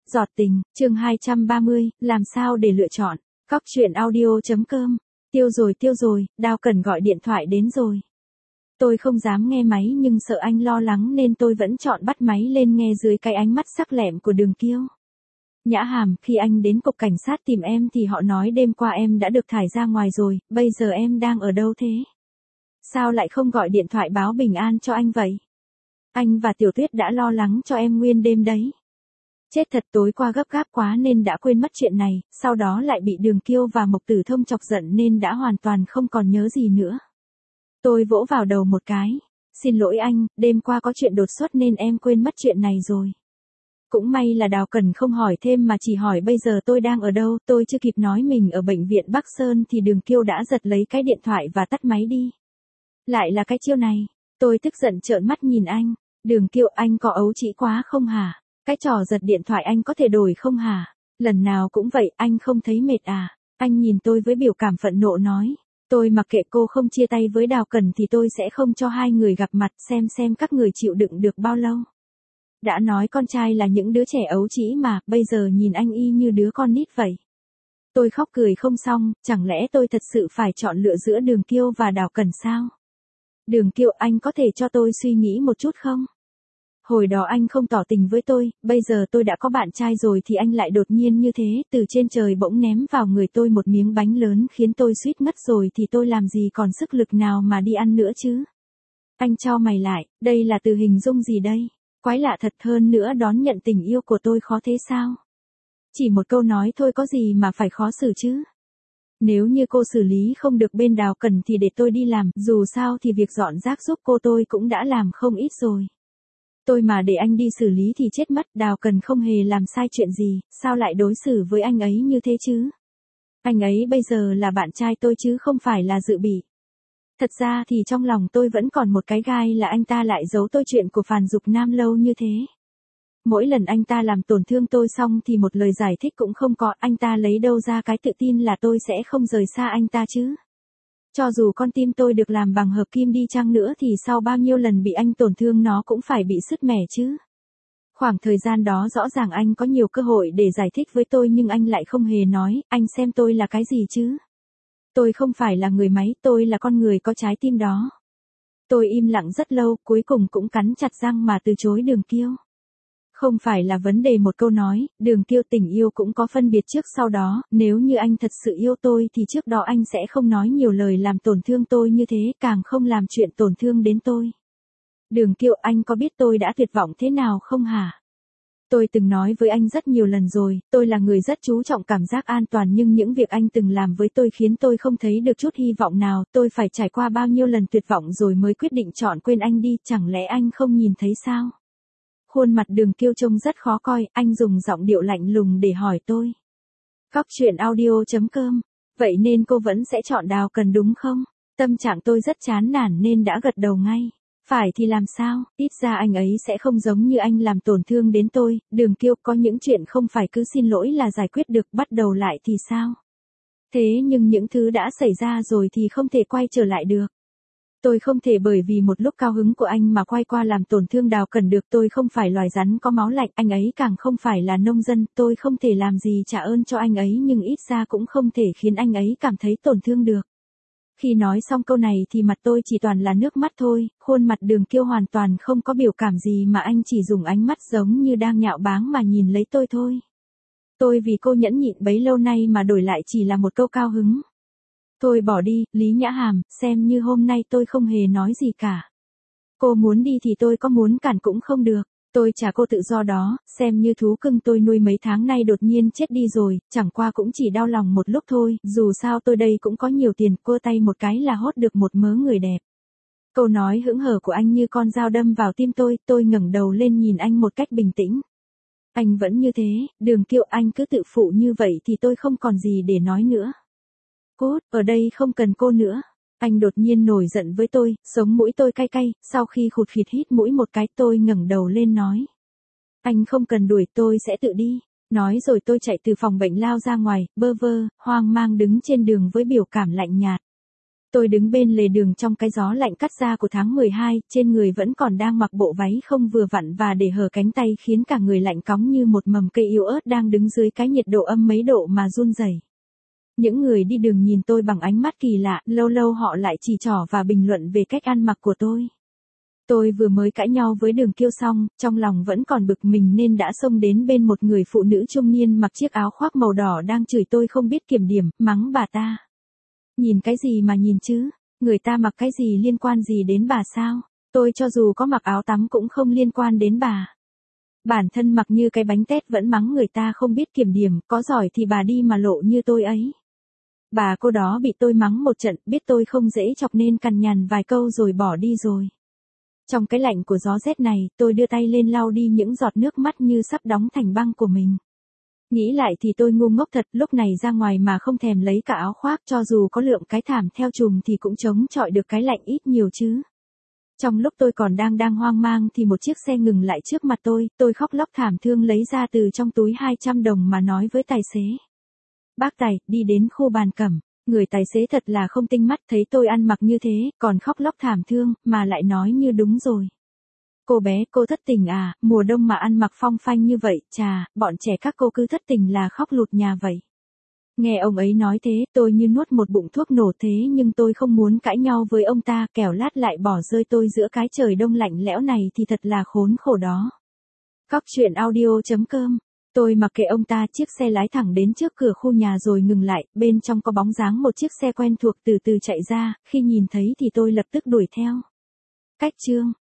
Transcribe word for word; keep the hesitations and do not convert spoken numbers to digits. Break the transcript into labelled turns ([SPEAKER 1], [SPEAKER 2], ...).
[SPEAKER 1] Giọt tình, chương hai trăm ba mươi, làm sao để lựa chọn. Cóc truyện audio.com. Tiêu rồi tiêu rồi, Đao Cần gọi điện thoại đến rồi. Tôi không dám nghe máy nhưng sợ anh lo lắng nên tôi vẫn chọn bắt máy lên nghe dưới cái ánh mắt sắc lẹm của Đường Kiêu. Nhã Hàm, khi anh đến cục cảnh sát tìm em thì họ nói đêm qua em đã được thải ra ngoài rồi, bây giờ em đang ở đâu thế? Sao lại không gọi điện thoại báo bình an cho anh vậy? Anh và Tiểu Tuyết đã lo lắng cho em nguyên đêm đấy. Chết thật, tối qua gấp gáp quá nên đã quên mất chuyện này, sau đó lại bị Đường Kiêu và Mộc Tử Thông chọc giận nên đã hoàn toàn không còn nhớ gì nữa. Tôi vỗ vào đầu một cái. Xin lỗi anh, đêm qua có chuyện đột xuất nên em quên mất chuyện này rồi. Cũng may là Đào Cần không hỏi thêm mà chỉ hỏi bây giờ tôi đang ở đâu, tôi chưa kịp nói mình ở bệnh viện Bắc Sơn thì Đường Kiêu đã giật lấy cái điện thoại và tắt máy đi. Lại là cái chiêu này, tôi tức giận trợn mắt nhìn anh. Đường Kiêu, anh có ấu trĩ quá không hả? Cái trò giật điện thoại anh có thể đổi không hả? Lần nào cũng vậy, anh không thấy mệt à? Anh nhìn tôi với biểu cảm phẫn nộ nói. Tôi mặc kệ, cô không chia tay với Đào Cần thì tôi sẽ không cho hai người gặp mặt, xem xem các người chịu đựng được bao lâu. Đã nói con trai là những đứa trẻ ấu trĩ mà, bây giờ nhìn anh y như đứa con nít vậy. Tôi khóc cười không xong, chẳng lẽ tôi thật sự phải chọn lựa giữa Đường Kiêu và Đào Cần sao? Đường Kiêu, anh có thể cho tôi suy nghĩ một chút không? Hồi đó anh không tỏ tình với tôi, bây giờ tôi đã có bạn trai rồi thì anh lại đột nhiên như thế, từ trên trời bỗng ném vào người tôi một miếng bánh lớn khiến tôi suýt ngất rồi thì tôi làm gì còn sức lực nào mà đi ăn nữa chứ? Anh cho mày lại, đây là từ hình dung gì đây? Quái lạ thật, hơn nữa đón nhận tình yêu của tôi khó thế sao? Chỉ một câu nói thôi có gì mà phải khó xử chứ? Nếu như cô xử lý không được bên Đào Cần thì để tôi đi làm, dù sao thì việc dọn rác giúp cô tôi cũng đã làm không ít rồi. Tôi mà để anh đi xử lý thì chết mất, Đào Cần không hề làm sai chuyện gì, sao lại đối xử với anh ấy như thế chứ? Anh ấy bây giờ là bạn trai tôi chứ không phải là dự bị. Thật ra thì trong lòng tôi vẫn còn một cái gai là anh ta lại giấu tôi chuyện của Phàn Dục Nam lâu như thế. Mỗi lần anh ta làm tổn thương tôi xong thì một lời giải thích cũng không có, anh ta lấy đâu ra cái tự tin là tôi sẽ không rời xa anh ta chứ? Cho dù con tim tôi được làm bằng hợp kim đi chăng nữa thì sau bao nhiêu lần bị anh tổn thương nó cũng phải bị sứt mẻ chứ. Khoảng thời gian đó rõ ràng anh có nhiều cơ hội để giải thích với tôi nhưng anh lại không hề nói, anh xem tôi là cái gì chứ? Tôi không phải là người máy, tôi là con người có trái tim đó. Tôi im lặng rất lâu, cuối cùng cũng cắn chặt răng mà từ chối Đường Kiêu. Không phải là vấn đề một câu nói, Đường Kiêu, tình yêu cũng có phân biệt trước sau đó, nếu như anh thật sự yêu tôi thì trước đó anh sẽ không nói nhiều lời làm tổn thương tôi như thế, càng không làm chuyện tổn thương đến tôi. Đường Kiêu, anh có biết tôi đã tuyệt vọng thế nào không hả? Tôi từng nói với anh rất nhiều lần rồi, tôi là người rất chú trọng cảm giác an toàn nhưng những việc anh từng làm với tôi khiến tôi không thấy được chút hy vọng nào, tôi phải trải qua bao nhiêu lần tuyệt vọng rồi mới quyết định chọn quên anh đi, chẳng lẽ anh không nhìn thấy sao? Khuôn mặt Đường Kiêu trông rất khó coi, anh dùng giọng điệu lạnh lùng để hỏi tôi. Cóc truyện audio.com. Vậy nên cô vẫn sẽ chọn Đào Cần đúng không? Tâm trạng tôi rất chán nản nên đã gật đầu ngay. Phải thì làm sao, ít ra anh ấy sẽ không giống như anh làm tổn thương đến tôi. Đường Kiêu, có những chuyện không phải cứ xin lỗi là giải quyết được, bắt đầu lại thì sao? Thế nhưng những thứ đã xảy ra rồi thì không thể quay trở lại được. Tôi không thể bởi vì một lúc cao hứng của anh mà quay qua làm tổn thương Đào Cần được, tôi không phải loài rắn có máu lạnh, anh ấy càng không phải là nông dân, tôi không thể làm gì trả ơn cho anh ấy nhưng ít ra cũng không thể khiến anh ấy cảm thấy tổn thương được. Khi nói xong câu này thì mặt tôi chỉ toàn là nước mắt thôi, khuôn mặt Đường Kiêu hoàn toàn không có biểu cảm gì mà anh chỉ dùng ánh mắt giống như đang nhạo báng mà nhìn lấy tôi thôi. Tôi vì cô nhẫn nhịn bấy lâu nay mà đổi lại chỉ là một câu cao hứng. Thôi bỏ đi, Lý Nhã Hàm, xem như hôm nay tôi không hề nói gì cả. Cô muốn đi thì tôi có muốn cản cũng không được. Tôi trả cô tự do đó, xem như thú cưng tôi nuôi mấy tháng nay đột nhiên chết đi rồi, chẳng qua cũng chỉ đau lòng một lúc thôi, dù sao tôi đây cũng có nhiều tiền, cua tay một cái là hốt được một mớ người đẹp. Câu nói hững hờ của anh như con dao đâm vào tim tôi, tôi ngẩng đầu lên nhìn anh một cách bình tĩnh. Anh vẫn như thế, Đường Kiêu, anh cứ tự phụ như vậy thì tôi không còn gì để nói nữa. Cút, ở đây không cần cô nữa. Anh đột nhiên nổi giận với tôi, sống mũi tôi cay cay, sau khi khụt khịt hít mũi một cái tôi ngẩng đầu lên nói. Anh không cần đuổi, tôi sẽ tự đi. Nói rồi tôi chạy từ phòng bệnh lao ra ngoài, bơ vơ, hoang mang đứng trên đường với biểu cảm lạnh nhạt. Tôi đứng bên lề đường trong cái gió lạnh cắt da của tháng mười hai, trên người vẫn còn đang mặc bộ váy không vừa vặn và để hở cánh tay khiến cả người lạnh cóng như một mầm cây yếu ớt đang đứng dưới cái nhiệt độ âm mấy độ mà run rẩy. Những người đi đường nhìn tôi bằng ánh mắt kỳ lạ, lâu lâu họ lại chỉ trỏ và bình luận về cách ăn mặc của tôi. Tôi vừa mới cãi nhau với Đường Kiêu xong, trong lòng vẫn còn bực mình nên đã xông đến bên một người phụ nữ trung niên mặc chiếc áo khoác màu đỏ đang chửi tôi không biết kiểm điểm, mắng bà ta. Nhìn cái gì mà nhìn chứ, người ta mặc cái gì liên quan gì đến bà sao, tôi cho dù có mặc áo tắm cũng không liên quan đến bà. Bản thân mặc như cái bánh tét vẫn mắng người ta không biết kiểm điểm, có giỏi thì bà đi mà lộ như tôi ấy. Bà cô đó bị tôi mắng một trận, biết tôi không dễ chọc nên cằn nhằn vài câu rồi bỏ đi rồi. Trong cái lạnh của gió rét này, tôi đưa tay lên lau đi những giọt nước mắt như sắp đóng thành băng của mình. Nghĩ lại thì tôi ngu ngốc thật, lúc này ra ngoài mà không thèm lấy cả áo khoác, cho dù có lượm cái thảm theo trùm thì cũng chống chọi được cái lạnh ít nhiều chứ. Trong lúc tôi còn đang đang hoang mang thì một chiếc xe ngừng lại trước mặt tôi, tôi khóc lóc thảm thương lấy ra từ trong túi hai trăm đồng mà nói với tài xế. Bác Tài, đi đến khu Bàn Cẩm. Người tài xế thật là không tinh mắt, thấy tôi ăn mặc như thế, còn khóc lóc thảm thương, mà lại nói như đúng rồi. Cô bé, cô thất tình à, mùa đông mà ăn mặc phong phanh như vậy, chà, bọn trẻ các cô cứ thất tình là khóc lụt nhà vậy. Nghe ông ấy nói thế, tôi như nuốt một bụng thuốc nổ thế nhưng tôi không muốn cãi nhau với ông ta, kẻo lát lại bỏ rơi tôi giữa cái trời đông lạnh lẽo này thì thật là khốn khổ đó. Cóc truyện audio chấm com. Tôi mặc kệ ông ta, chiếc xe lái thẳng đến trước cửa khu nhà rồi ngừng lại, bên trong có bóng dáng một chiếc xe quen thuộc từ từ chạy ra, khi nhìn thấy thì tôi lập tức đuổi theo. Cách chương